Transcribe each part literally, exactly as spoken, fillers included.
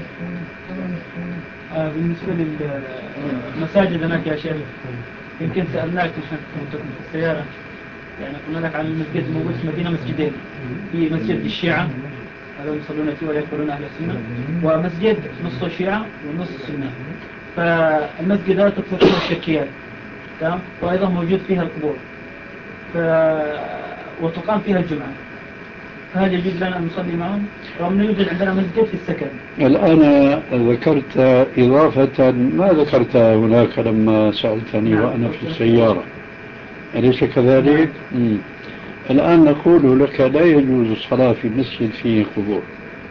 آه بالنسبة للمساجد هناك يا شيخ، يمكن سألناك عشان كنت في السيارة، يعني قلنا لك عن المسجد موجود في المدينة مسجدين، في مسجد الشيعة هذا يصلون فيه ولا يقولون أهل السنة، ومسجد نصه شيعة ونص سنة. فالمسجد هذا تكثر فيها الشركيات، تمام، وأيضا موجود فيها القبور، ف... وتقام فيها الجمعة، فهل يجوز لنا أن نصلي معهم؟ رغم أنه يوجد عندنا مسجد في السكن. الآن ذكرت إضافة ما ذكرتها هناك لما سألتني نعم. وأنا في السيارة، أليس كذلك؟ نعم. الآن نقول لك لا يجوز الصلاة في مسجد فيه قبور،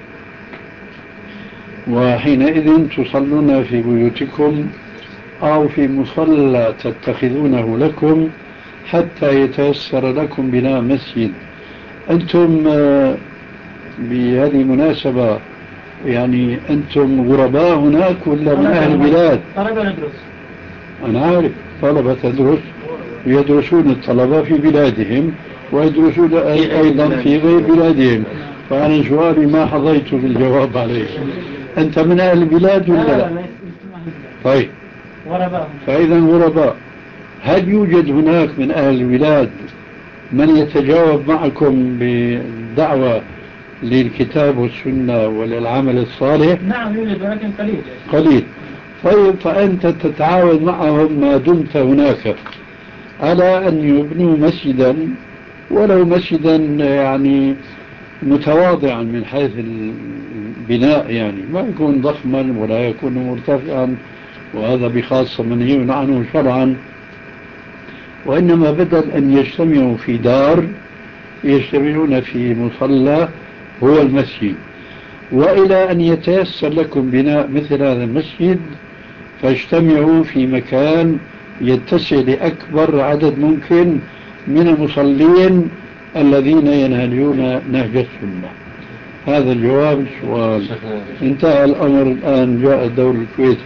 وحينئذ تصلون في بيوتكم أو في مصلى تتخذونه لكم حتى يتيسر لكم بناء مسجد. أنتم بهذه المناسبة يعني أنتم غرباء هناك ولا من أهل البلاد؟ طلبة ندرس. أنا عارف طلبة تدرس، يدرسون الطلبة في بلادهم ويدرسون أيضا في غير بلادهم، فأنا سؤالي ما حظيت بالجواب عليه. أنت من أهل البلاد ولا لا؟ طيب، فإذا غرباء. هل يوجد هناك من أهل البلاد من يتجاوب معكم بالدعوة للكتاب والسنة وللعمل الصالح؟ نعم يوجد ولكن قليل. قليل. طيب، فأنت تتعاون معهم ما دمت هناك على أن يبنوا مسجدا، ولو مسجدا يعني متواضعا من حيث البناء، يعني ما يكون ضخما ولا يكون مرتفعا، وهذا بخاصة منهي عنه شرعا، وإنما بدل أن يجتمعوا في دار يجتمعون في مصلى هو المسجد. وإلى أن يتيسر لكم بناء مثل هذا المسجد فاجتمعوا في مكان يتسع لأكبر عدد ممكن من المصلين الذين ينهجون نهج السنة. هذا الجواب السؤال. انتهى الأمر الآن، جاء دور الكويت